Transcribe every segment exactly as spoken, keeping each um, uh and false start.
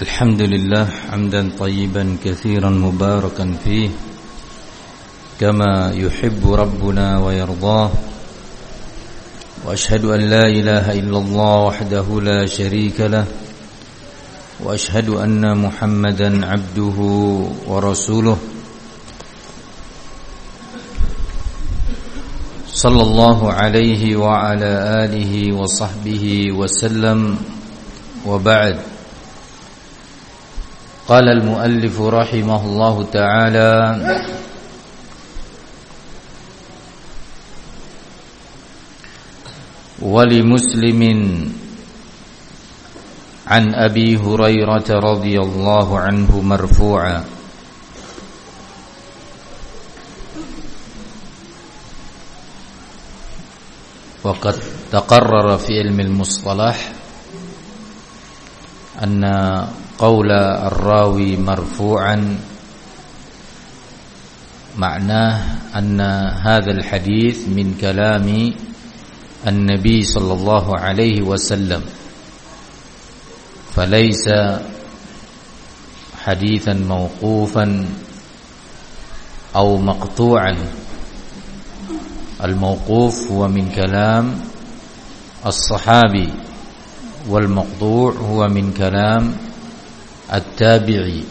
الحمد لله حمدا طيبا كثيرا مباركا فيه كما يحب ربنا ويرضاه، وأشهد أن لا إله إلا الله وحده لا شريك له، وأشهد أن محمدا عبده ورسوله صلى الله عليه وعلى آله وصحبه وسلم. وبعد، قال المؤلف رحمه الله تعالى: ولمسلم عن أبي هريرة رضي الله عنه مرفوعا. وقد تقرر في علم المصطلح أن قول الراوي مرفوعا معناه أن هذا الحديث من كلام النبي صلى الله عليه وسلم، فليس حديثا موقوفا أو مقطوعا. الموقوف هو من كلام الصحابي، والمقطوع هو من كلام التابعي،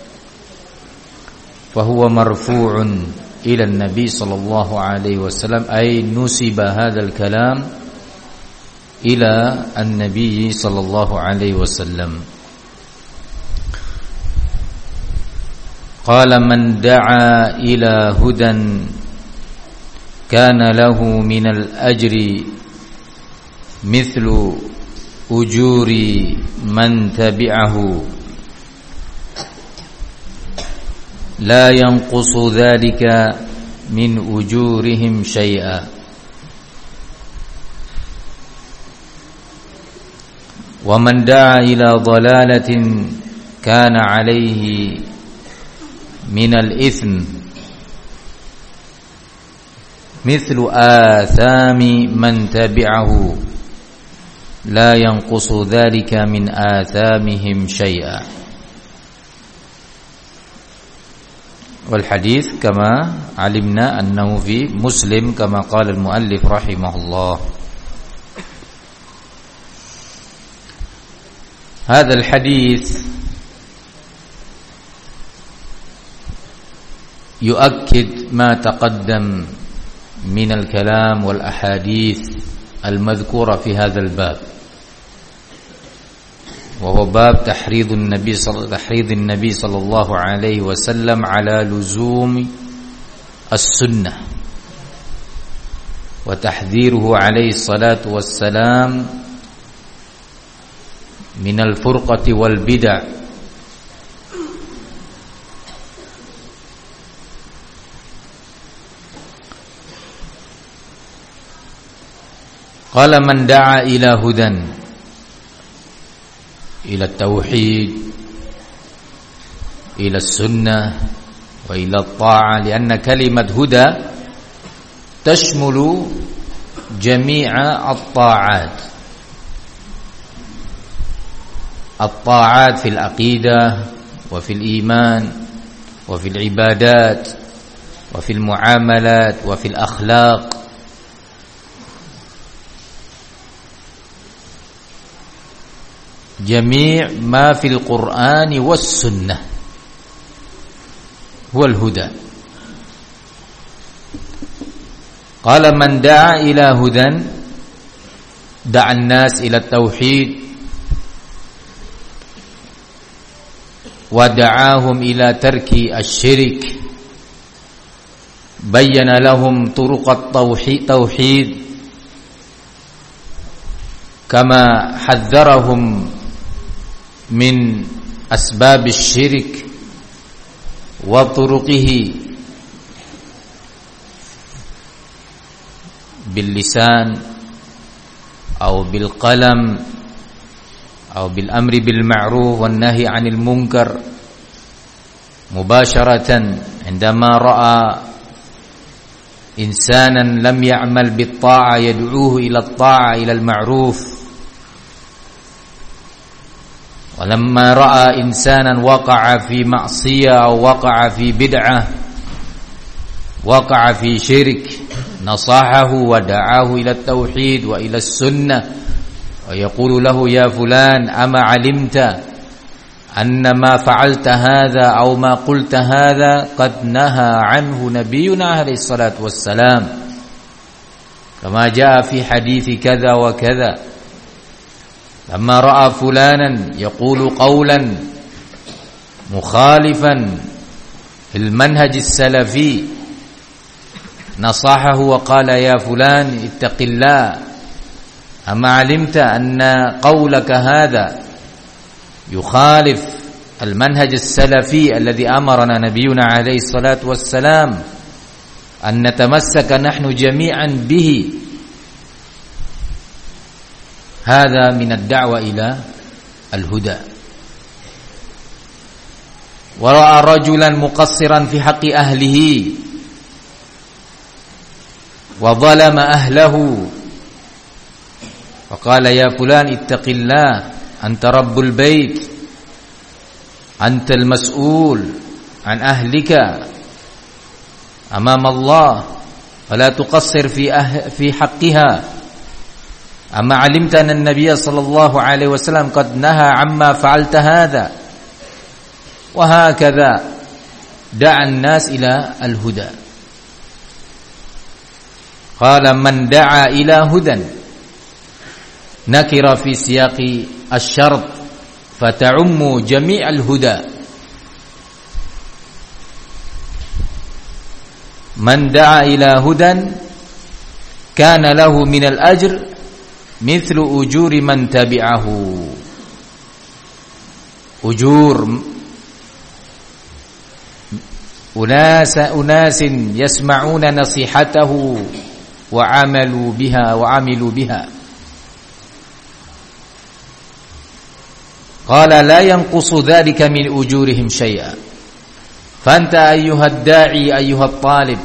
فهو مرفوع إلى النبي صلى الله عليه وسلم، أي نسب هذا الكلام إلى النبي صلى الله عليه وسلم. قال: من دعا إلى هدى كان له من الأجر مثل أجور من تبعه لا ينقص ذلك من أجورهم شيئا. ومن دعا إلى ضلالة كان عليه من الإثم مثل آثام من تبعه لا ينقص ذلك من آثامهم شيئا. والحديث كما علمنا أنه في مسلم كما قال المؤلف رحمه الله. هذا الحديث يؤكد ما تقدم من الكلام والأحاديث المذكورة في هذا الباب، وهو باب تحريض النبي صلى تحريض النبي صلى الله عليه وسلم على لزوم السنة، وتحذيره عليه الصلاة والسلام من الفرقة والبدع. قال: من دعا إلى هدى، إلى التوحيد، إلى السنة، وإلى الطاعة، لأن كلمة هدى تشمل جميع الطاعات، الطاعات في العقيدة وفي الإيمان وفي العبادات وفي المعاملات وفي الأخلاق. جميع ما في القرآن والسنة هو الهدى. قال: من دعا إلى هدى، دعا الناس إلى التوحيد، ودعاهم إلى ترك الشرك، بين لهم طرق التوحيد كما حذرهم من أسباب الشرك وطرقه باللسان أو بالقلم أو بالأمر بالمعروف والنهي عن المنكر مباشرة. عندما رأى إنسانا لم يعمل بالطاعة يدعوه إلى الطاعة إلى المعروف، ولما رأى إنسانا وقع في معصية أو وقع في بدعة وقع في شرك نصحه ودعاه إلى التوحيد وإلى السنة ويقول له يا فلان أما علمت أن ما فعلت هذا أو ما قلت هذا قد نهى عنه نبينا عليه الصلاة والسلام كما جاء في حديث كذا وكذا. لما رأى فلانا يقول قولا مخالفا في المنهج السلفي نصحه وقال يا فلان اتق الله أما علمت أن قولك هذا يخالف المنهج السلفي الذي أمرنا نبينا عليه الصلاة والسلام أن نتمسك نحن جميعا به. هذا من الدعوة إلى الهدى. ورأى رجلا مقصرا في حق أهله وظلم أهله فقال يا فلان اتق الله أنت رب البيت أنت المسؤول عن أهلك أمام الله فلا تقصر في أه في حقها. أما علمت أن النبي صلى الله عليه وسلم قد نهى عما فعلت هذا. وهكذا دعا الناس إلى الهدى. قال من دعا إلى هدى نكر في سياق الشرط فتعم جميع الهدى. من دعا إلى هدى كان له من الأجر مثل أجور من تبعه. أجور أناس أناس يسمعون نصيحته وعملوا بها وعملوا بها. قال لا ينقص ذلك من أجورهم شيئا. فأنت أيها الداعي أيها الطالب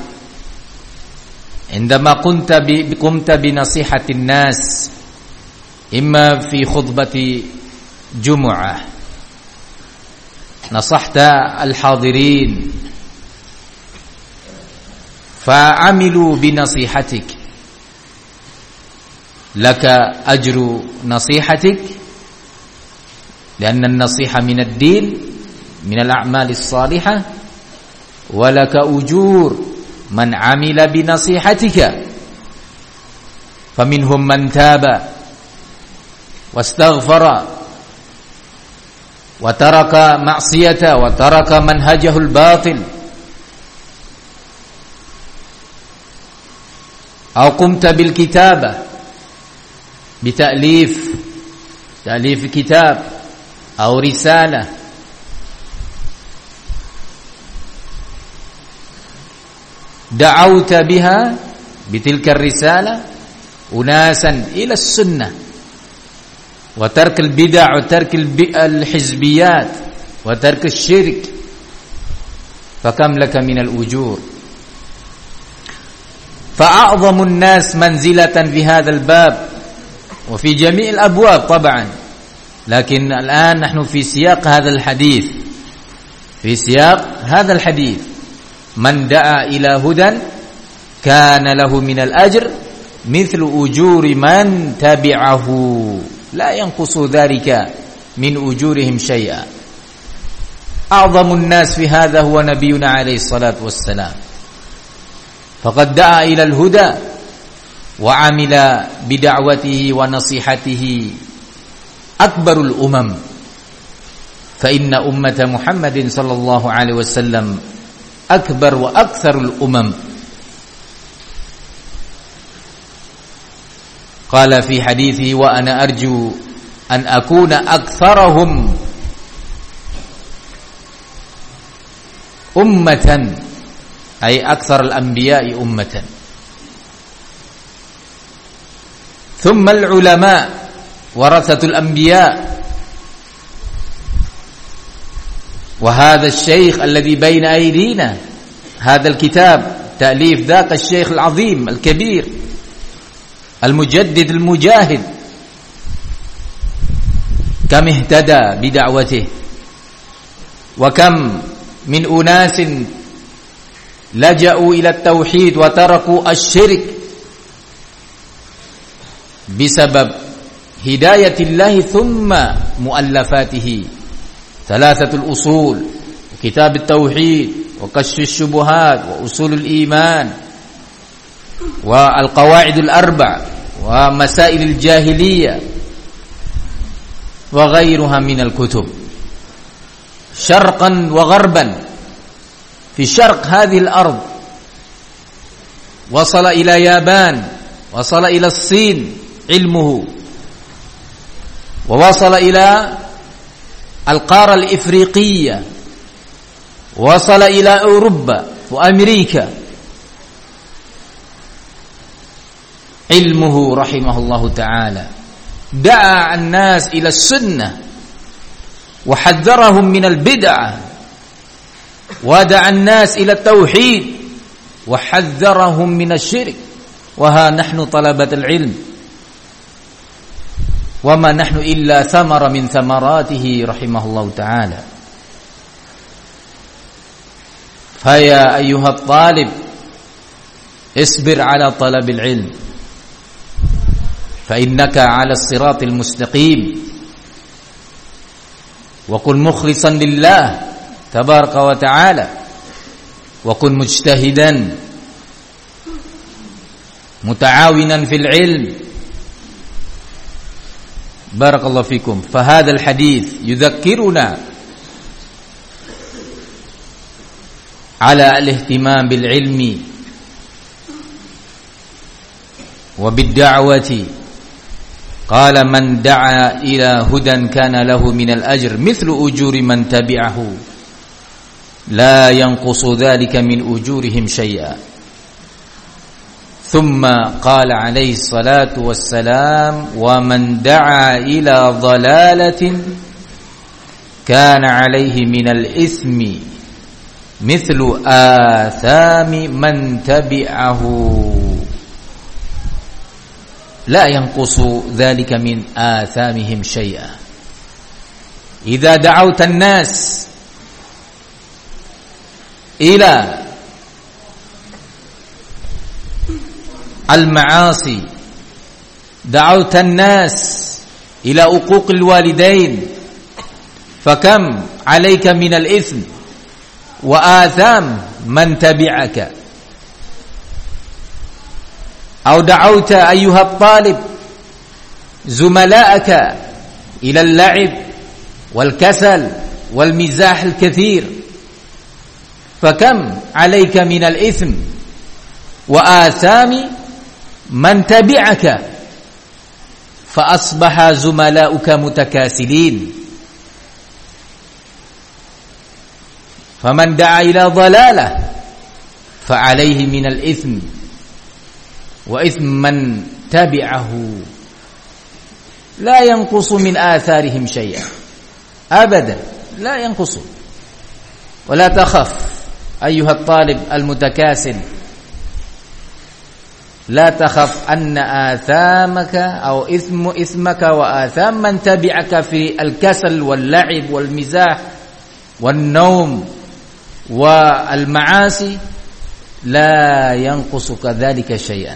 عندما قمت قمت بنصيحة الناس إما في خطبة جمعة نصحت الحاضرين فعملوا بنصيحتك لك أجر نصيحتك لأن النصيحة من الدين من الأعمال الصالحة ولك أجور من عمل بنصيحتك. فمنهم من تاب واستغفر وترك معصيته وترك منهجه الباطل. أو قمت بالكتابة بتأليف تأليف كتاب أو رسالة دعوت بها بتلك الرسالة أناسا إلى السنة وترك البدع وترك الحزبيات وترك الشرك فكم لك من الأجور. فأعظم الناس منزلة في هذا الباب وفي جميع الأبواب طبعا، لكن الآن نحن في سياق هذا الحديث في سياق هذا الحديث من دعا إلى هدى كان له من الأجر مثل أجور من تبعه لا ينقص ذلك من أجورهم شيئا. أعظم الناس في هذا هو نبينا عليه الصلاة والسلام، فقد دعا إلى الهدى وعمل بدعوته ونصيحته أكبر الأمم. فإن أمة محمد صلى الله عليه وسلم أكبر وأكثر الأمم. قال في حديثه وأنا أرجو أن أكون أكثرهم أمة أي أكثر الأنبياء أمة. ثم العلماء ورثة الأنبياء. وهذا الشيخ الذي بين أيدينا هذا الكتاب تأليف ذاك الشيخ العظيم الكبير المجدد المجاهد كم اهتدى بدعوته وكم من أناس لجأوا إلى التوحيد وتركوا الشرك بسبب هداية الله ثم مؤلفاته ثلاثة الأصول كتاب التوحيد وكشف الشبهات وأصول الإيمان والقواعد الأربع ومسائل الجاهلية وغيرها من الكتب شرقا وغربا. في شرق هذه الأرض وصل إلى يابان، وصل إلى الصين علمه، ووصل إلى القارة الإفريقية، وصل إلى أوروبا وأمريكا علمه رحمه الله تعالى. دعا الناس إلى السنة وحذرهم من البدعة، ودعا الناس إلى التوحيد وحذرهم من الشرك. وها نحن طلبة العلم وما نحن إلا ثمرة من ثمراته رحمه الله تعالى. فيا أيها الطالب اصبر على طلب العلم فإنك على الصراط المستقيم، وكن مخلصا لله تبارك وتعالى، وكن مجتهدا متعاونا في العلم. بارك الله فيكم. فهذا الحديث يذكرنا على الاهتمام بالعلم وبالدعوة. قال من دعا إلى هدى كان له من الأجر مثل أجور من تبعه لا ينقص ذلك من أجورهم شيئا. ثم قال عليه الصلاة والسلام ومن دعا إلى ضلالة كان عليه من الإثم مثل آثام من تبعه لا ينقص ذلك من آثامهم شيئا. إذا دعوت الناس إلى المعاصي، دعوت الناس إلى عقوق الوالدين، فكم عليك من الإثم وآثام من تبعك. أو دعوت أيها الطالب زملائك إلى اللعب والكسل والمزاح الكثير، فكم عليك من الإثم وآثام من تبعك، فأصبح زملاؤك متكاسلين. فمن دعا إلى ضلالة فعليه من الإثم وإثم من تبعه لا ينقص من آثارهم شيئا أبدا، لا ينقص. ولا تخف أيها الطالب المتكاسل، لا تخف أن آثامك أو إثم إثمك وآثام من تبعك في الكسل واللعب والمزاح والنوم والمعاصي لا ينقصك ذلك شيئا.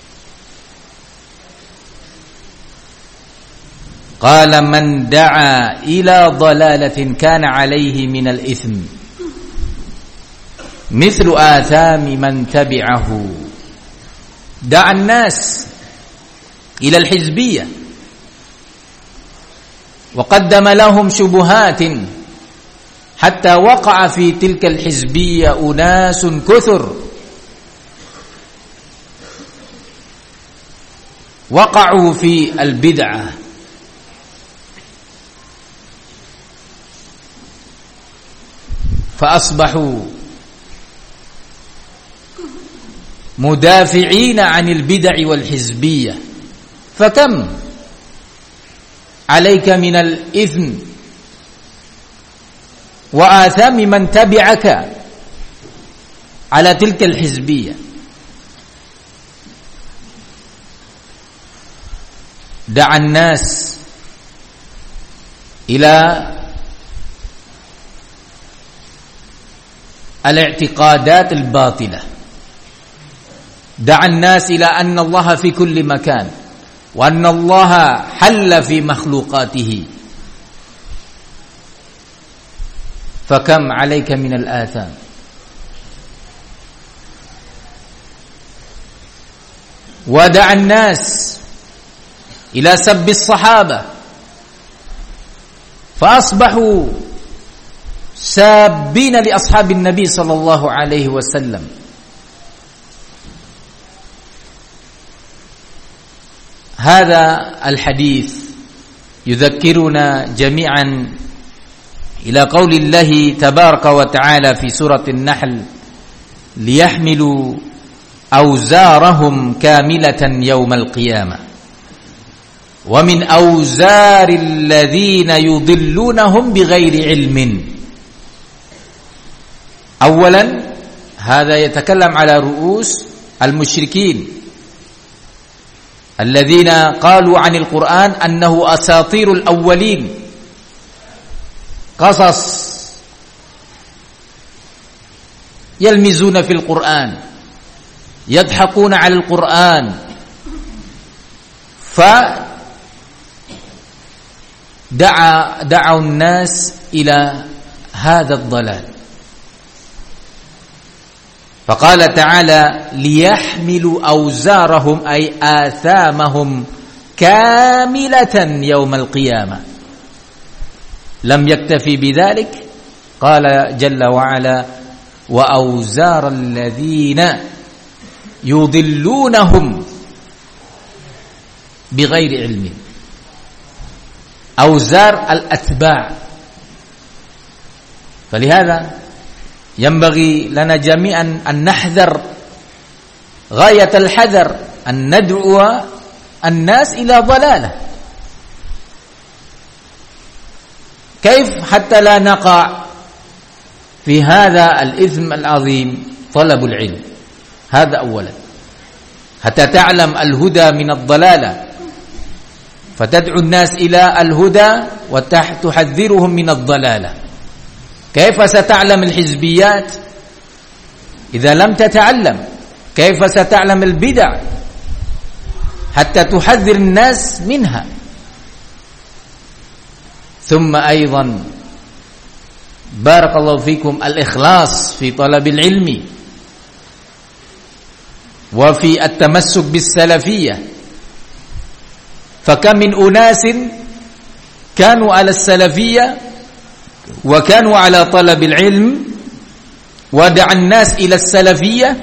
قال من دعا إلى ضلالة كان عليه من الإثم مثل آثام من تبعه. دعا الناس إلى الحزبية وقدم لهم شبهات حتى وقع في تلك الحزبية أناس كثر وقعوا في البدعة، فأصبحوا مدافعين عن البدع والحزبية. فكم عليك من الإثم وآثام من تبعك على تلك الحزبية. دعا الناس إلى الاعتقادات الباطلة، دعا الناس إلى أن الله في كل مكان، وأن الله حل في مخلوقاته، فكم عليك من الآثام. ودعا الناس إلى سب الصحابة، فأصبحوا سابين لأصحاب النبي صلى الله عليه وسلم. هذا الحديث يذكرنا جميعا إلى قول الله تبارك وتعالى في سورة النحل: ليحملوا أوزارهم كاملة يوم القيامة ومن أوزار الذين يضلونهم بغير علم. أولا هذا يتكلم على رؤوس المشركين الذين قالوا عن القرآن أنه أساطير الأولين، قصص يلمزون في القرآن، يضحكون على القرآن، فدعا دعوا الناس إلى هذا الضلال. فقال تعالى: ليحملوا أوزارهم أي آثامهم كاملة يوم القيامة. لم يكتفي بذلك، قال جل وعلا: وأوزار الذين يضلونهم بغير علم. أوزار الأتباع. فلهذا ينبغي لنا جميعا أن نحذر غاية الحذر أن ندعو الناس إلى ضلالة. كيف حتى لا نقع في هذا الإثم العظيم؟ طلب العلم، هذا أولا، حتى تعلم الهدى من الضلالة، فتدعو الناس إلى الهدى وتحذرهم من الضلالة. كيف ستعلم الحزبيات إذا لم تتعلم؟ كيف ستعلم البدع حتى تحذر الناس منها؟ ثم أيضا بارك الله فيكم الإخلاص في طلب العلم وفي التمسك بالسلفية. فكم من أناس كانوا على السلفية وكانوا على طلب العلم ودعا الناس إلى السلفية،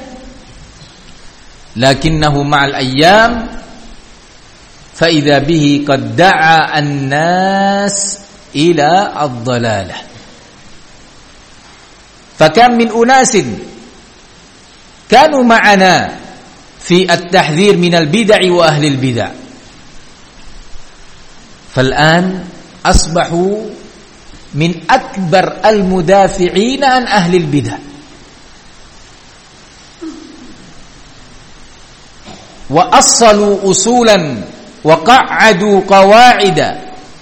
لكنه مع الأيام فإذا به قد دعا الناس إلى الضلالة. فكم من أناس كانوا معنا في التحذير من البدع وأهل البدع، فالآن أصبحوا من أكبر المدافعين عن أهل البدع، وأصلوا أصولا وقعدوا قواعد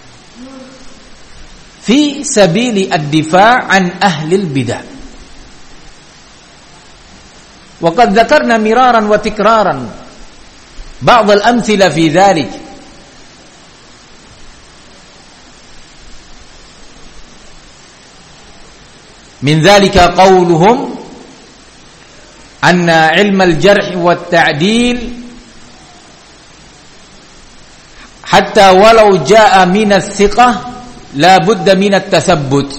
في سبيل الدفاع عن أهل البدع. وقد ذكرنا مرارا وتكرارا بعض الأمثلة في ذلك. من ذلك قولهم أن علم الجرح والتعديل حتى ولو جاء من الثقة لا بد من التثبت.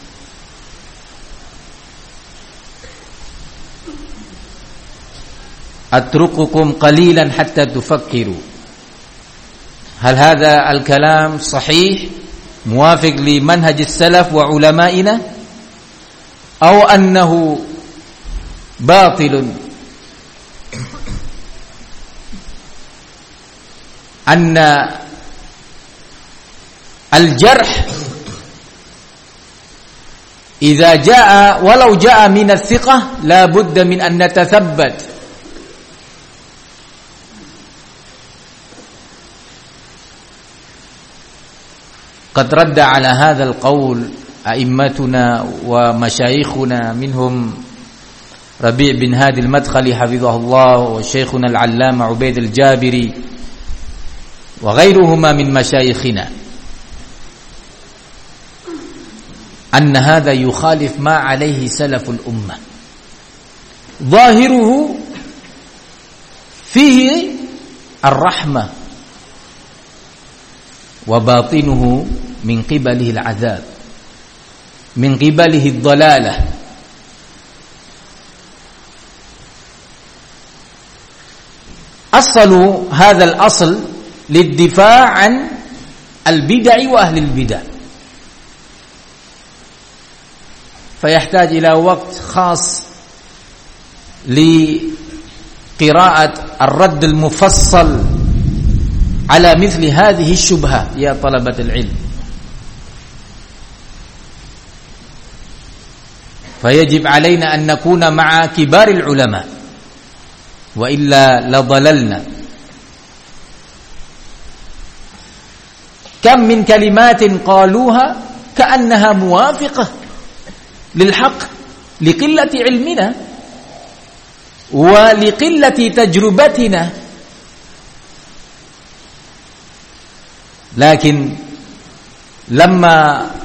أترككم قليلا حتى تفكروا. هل هذا الكلام صحيح موافق لمنهج السلف وعلمائنا أو أنه باطل؟ أن الجرح إذا جاء ولو جاء من الثقة لا بد من أن نتثبت. qad radda ala hadzal qaul a'immatuna wa masyayikhuna minhum Rabi' bin Hadi al-Madkhali hafizahullah wa syekhuna al-Allama Ubaid al-Jabiri wa ghairuhuma min masyayikhina anna hadha yukhalif ma alayhi salaful ummah zahiruhu fihi ar-rahmah wa batinuhu min qibalihi al-'adzab min qibalihi ad-dalalah. Aslu hadzal asl lid-difa' an al-bid'ah wa ahli al-bid'ah. Fayahtaj ila waqt khas li qira'at ar-radd al-mufassal ala mithli hadhihi ash-shubha ya talabat al-'ilm. فيجب علينا أن نكون مع كبار العلماء وإلا لضللنا. كم من كلمات قالوها كأنها موافقة للحق لقلة علمنا ولقلة تجربتنا، لكن لما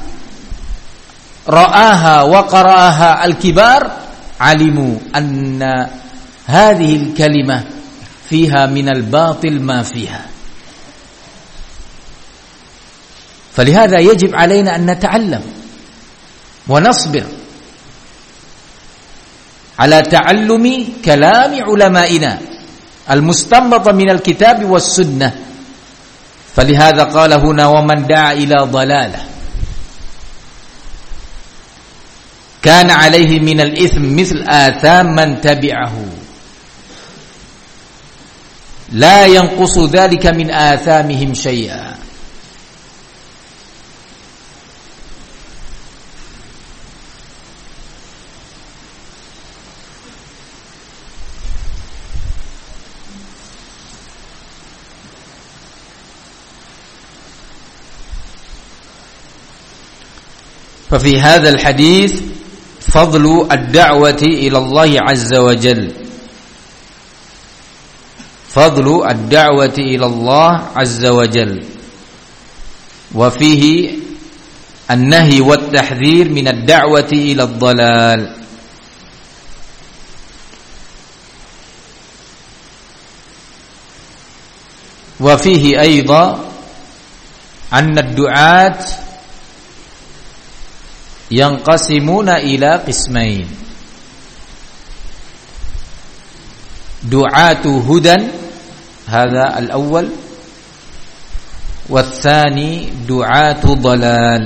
رآها وقرأها الكبار علموا أن هذه الكلمة فيها من الباطل ما فيها. فلهذا يجب علينا أن نتعلم ونصبر على تعلم كلام علمائنا المستنبط من الكتاب والسنة. فلهذا قال هنا ومن دعا إلى ضلالة كان عليه من الإثم مثل آثام من تبعه لا ينقص ذلك من آثامهم شيئا. ففي هذا الحديث فضل الدعوة إلى الله عز وجل فضل الدعوة إلى الله عز وجل وفيه النهي والتحذير من الدعوة إلى الضلال. وفيه أيضا أن الدعاة ينقسمون إلى قسمين: دعاة هدى هذا الأول، والثاني دعاة ضلال.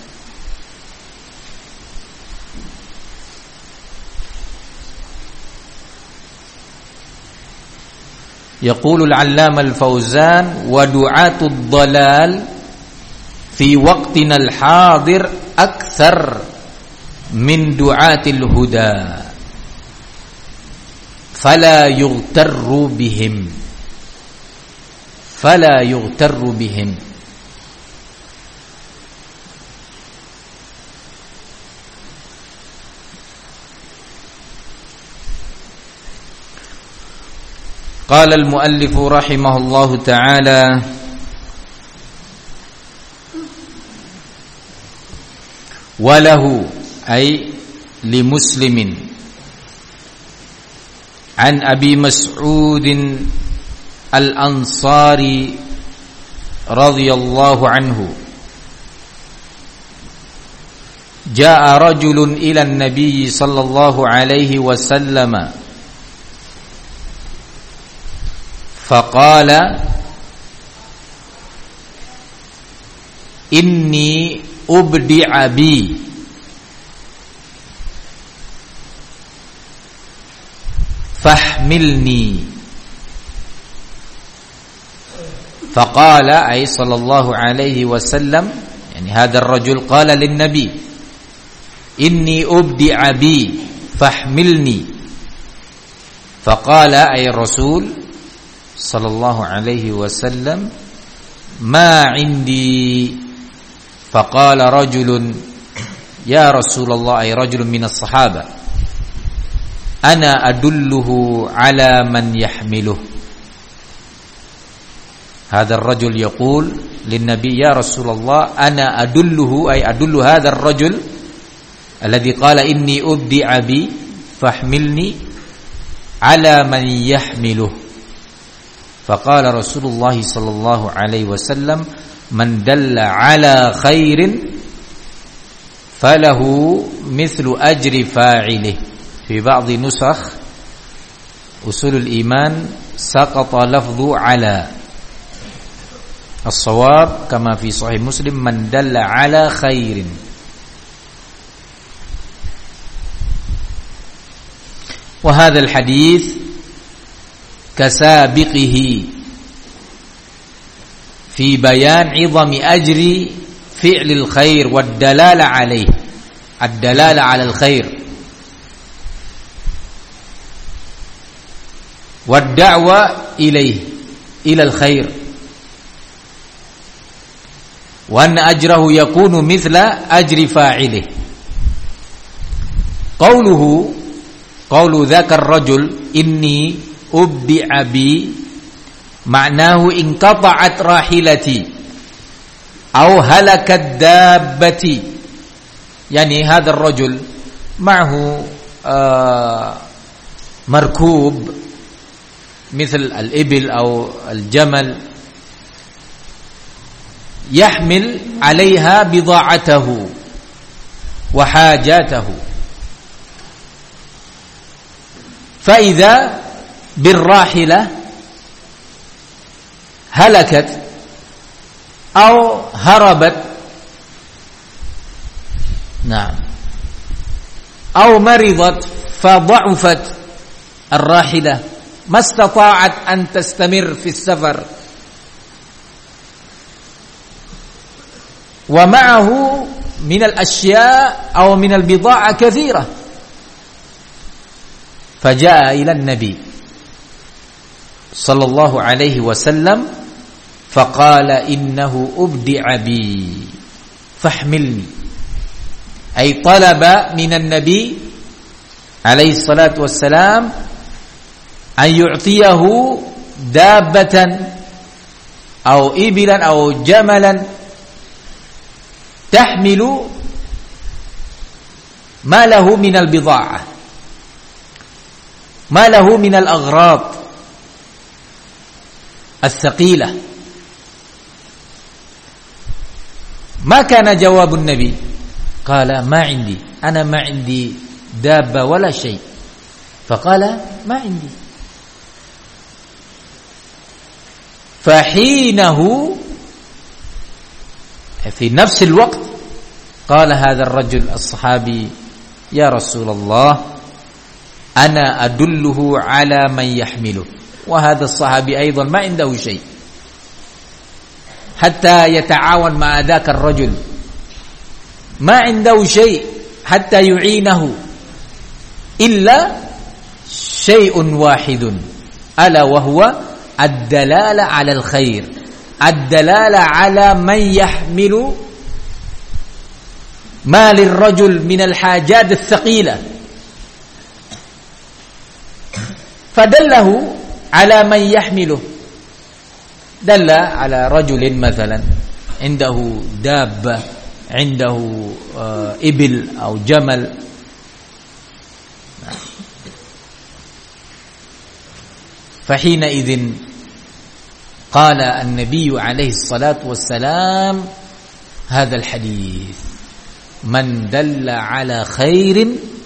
يقول العلامة الفوزان: ودعاة الضلال في وقتنا الحاضر أكثر من دعاة الهدى فلا يغتر بهم فلا يغتر بهم قال المؤلف رحمه الله تعالى: وله أي لمسلم عن أبي مسعود الأنصاري رضي الله عنه جاء رجل إلى النبي صلى الله عليه وسلم فقال: إني أبدع بي فاحملني. فقال أي صلى الله عليه وسلم يعني هذا الرجل قال للنبي: إني أبدع بي فاحملني. فقال أي الرسول صلى الله عليه وسلم: ما عندي فقال رجل يا رسول الله أي رجل من الصحابة أنا أدله على من يحمله. هذا الرجل يقول للنبي يا رسول الله أنا أدله أي أدل هذا الرجل الذي قال إني أبدي أبي فاحملني على من يحمله. فقال رسول الله صلى الله عليه وسلم من دل على خير فله مثل أجر فاعله. في بعض نسخ أصول الإيمان سقط لفظ على، الصواب كما في صحيح مسلم من دل على خير. وهذا الحديث كسابقه في بيان عظم أجر فعل الخير والدلالة عليه، الدلالة على الخير والدعوة إليه إلى الخير، وأن أجره يكون مثل أجر فاعله. قوله قول ذاك الرجل إني أبدع بي معناه انقطعت راحلتي أو هلكت دابتي، يعني هذا الرجل معه آه مركوب مثل الإبل أو الجمل يحمل عليها بضاعته وحاجاته، فإذا بالراحلة هلكت أو هربت، نعم، أو مرضت فضعفت الراحلة ما استطاعت أن تستمر في السفر، ومعه من الأشياء أو من البضاعة كثيرة، فجاء إلى النبي صلى الله عليه وسلم فقال إنه أبدع بي فاحملني، أي طلب من النبي عليه الصلاة والسلام أن يعطيه دابة أو إبلا أو جملا تحمل ما له من البضاعة، ما له من الأغراض الثقيلة. ما كان جواب النبي؟ قال ما عندي، أنا ما عندي دابة ولا شيء. فقال ما عندي. فحينه في نفس الوقت قال هذا الرجل الصحابي يا رسول الله أنا أدله على من يحمله. وهذا الصحابي أيضا ما عنده شيء حتى يتعاون مع ذاك الرجل، ما عنده شيء حتى يعينه إلا شيء واحد، ألا وهو الدلالة على الخير، الدلالة على من يحمل ما للرجل من الحاجات الثقيلة، فدله على من يحمله. دل على رجل مثلا عنده دابة، عنده إبل أو جمل، فحينئذ قال النبي عليه الصلاة والسلام هذا الحديث من دل على خير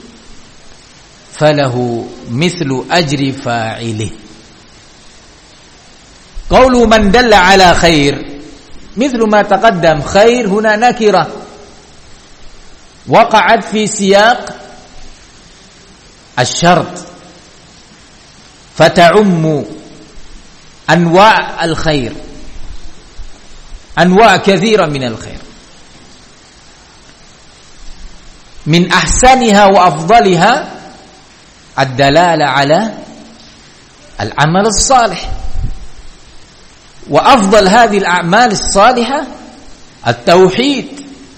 فله مثل أجر فاعله. قول من دل على خير مثل ما تقدم، خير هنا نكرة وقعت في سياق الشرط فتعم أنواع الخير، أنواع كثيرة من الخير، من أحسنها وأفضلها الدلالة على العمل الصالح، وأفضل هذه الأعمال الصالحة التوحيد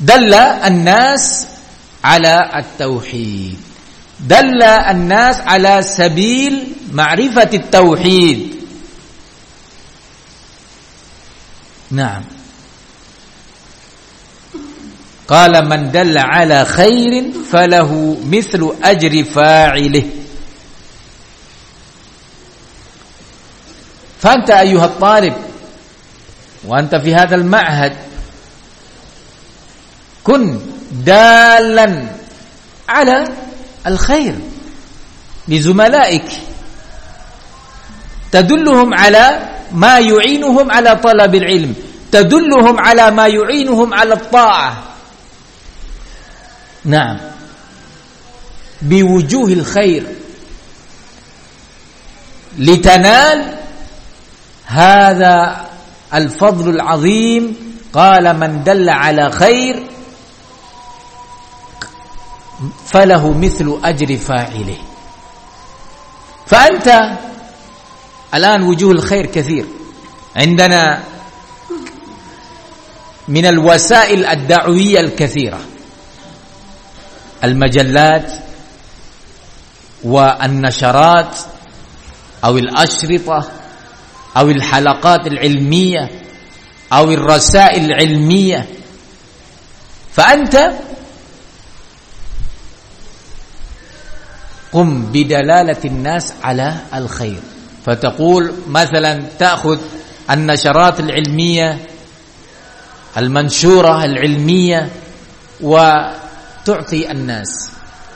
دل الناس على التوحيد، دل الناس على سبيل معرفة التوحيد. نعم. قال من دل على خير فله مثل أجر فاعله. فأنت أيها الطالب وأنت في هذا المعهد كن دالا على الخير لزملائك، تدلهم على ما يعينهم على طلب العلم، تدلهم على ما يعينهم على الطاعة. نعم، بوجوه الخير لتنال هذا الفضل العظيم. قال من دل على خير فله مثل أجر فاعله. فأنت الآن وجوه الخير كثير عندنا من الوسائل الدعوية الكثيرة، المجلات والنشرات أو الأشرطة أو الحلقات العلمية أو الرسائل العلمية. فأنت قم بدلالة الناس على الخير، فتقول مثلا تأخذ النشرات العلمية المنشورة العلمية وتعطي الناس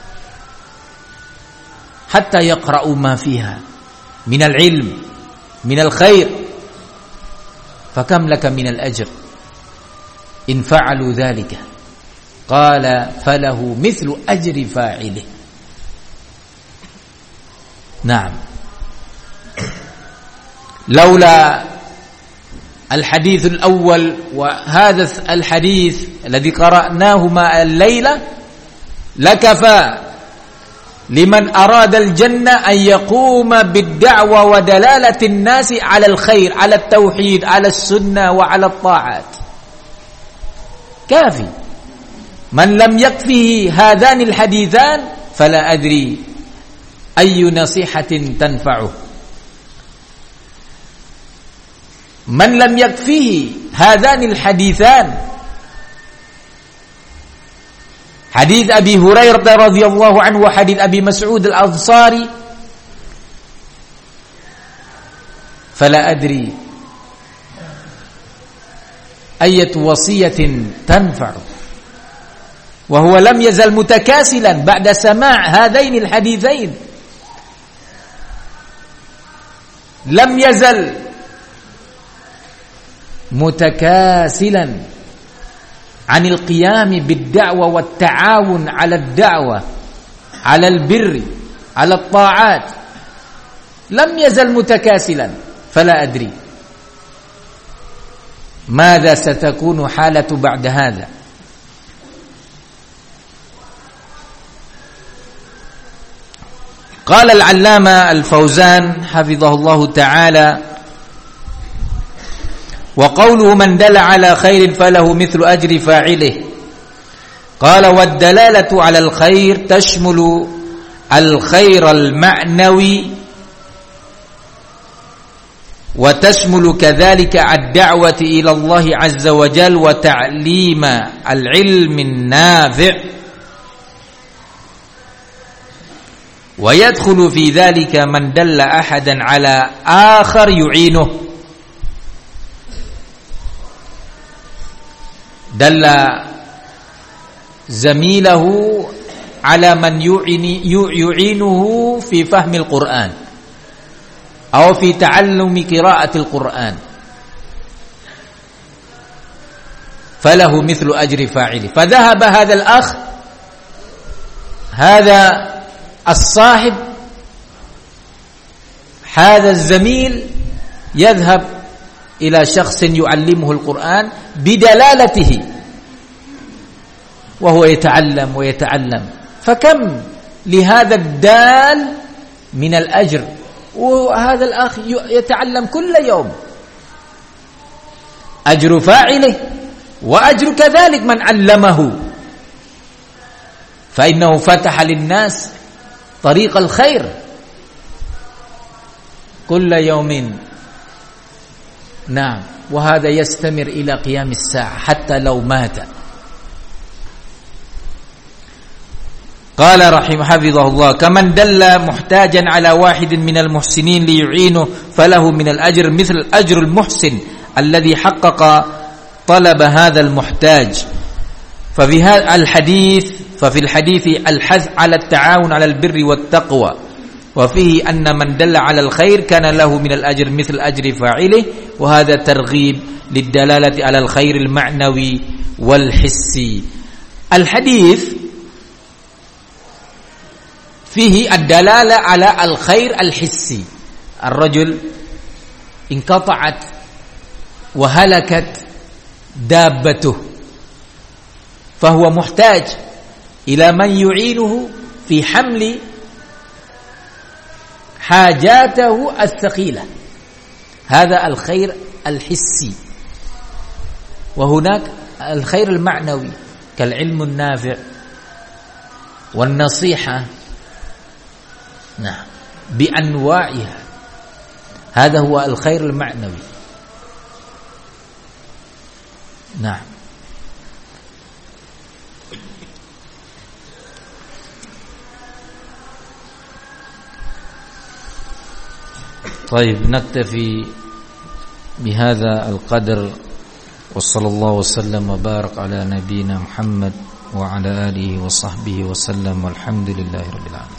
حتى يقرأوا ما فيها من العلم من الخير، فكم لك من الأجر إن فعلوا ذلك؟ قال فله مثل أجر فاعله. نعم. لولا الحديث الأول وهذا الحديث الذي قرأناه مع الليلة لكفى لمن أراد الجنة أن يقوم بالدعوة ودلالة الناس على الخير، على التوحيد، على السنة وعلى الطاعات. كافي. من لم يكفه هذان الحديثان فلا أدري أي نصيحة تنفعه. من لم يكفه هذان الحديثان، حديث أبي هريرة رضي الله عنه وحديث أبي مسعود الأنصاري، فلا أدري أية وصية تنفع، وهو لم يزل متكاسلا بعد سماع هذين الحديثين، لم يزل متكاسلا عن القيام بالدعوة والتعاون على الدعوة، على البر، على الطاعات، لم يزل متكاسلا. فلا أدري ماذا ستكون حالة بعد هذا. قال العلامة الفوزان حفظه الله تعالى: وقوله من دل على خير فله مثل أجر فاعله. قال: والدلالة على الخير تشمل الخير المعنوي وتشمل كذلك الدعوة إلى الله عز وجل وتعليم العلم النافع، ويدخل في ذلك من دل أحدا على آخر يعينه. دل زميله على من يعينه في فهم القرآن أو في تعلم قراءة القرآن، فله مثل أجر فاعله. فذهب هذا الأخ، هذا الصاحب، هذا الزميل، يذهب إلى شخص يعلمه القرآن بدلالته، وهو يتعلم ويتعلم. فكم لهذا الدال من الأجر، وهذا الأخ يتعلم كل يوم. أجر فاعله wa ajru kadzalik man 'allamahu fa innahu fataha lin-nas tariqal khair kulla yawmin. Naam, wa hadha yastamir ila qiyamis saa'ah hatta law mata. Qala rahimahullah, kaman dalla muhtajan ala wahidin minal muhsinin liyu'inuhu falahu minal ajr mithl ajrul muhsin alladhi haqqaqa talab hadzal muhtaj. Fa fi hadzal hadits fa fil hadithi al-hath ala at-ta'awun ala al-birri wat-taqwa wa fihi anna man dalla ala al-khair kana lahu minal ajr mithl ajri fa'ilihi wa hadha targhib lid-dalalati ala al-khair al-ma'nawi wal-hissi. Al-hadits فيه الدلالة على الخير الحسي. الرجل انقطعت وهلكت دابته فهو محتاج إلى من يعينه في حمل حاجاته الثقيلة، هذا الخير الحسي. وهناك الخير المعنوي كالعلم النافع والنصيحة نعم بأنواعها، هذا هو الخير المعنوي. نعم. طيب نكتفي بهذا القدر، وصلى الله وسلم وبارك على نبينا محمد وعلى آله وصحبه وسلم، والحمد لله رب العالمين.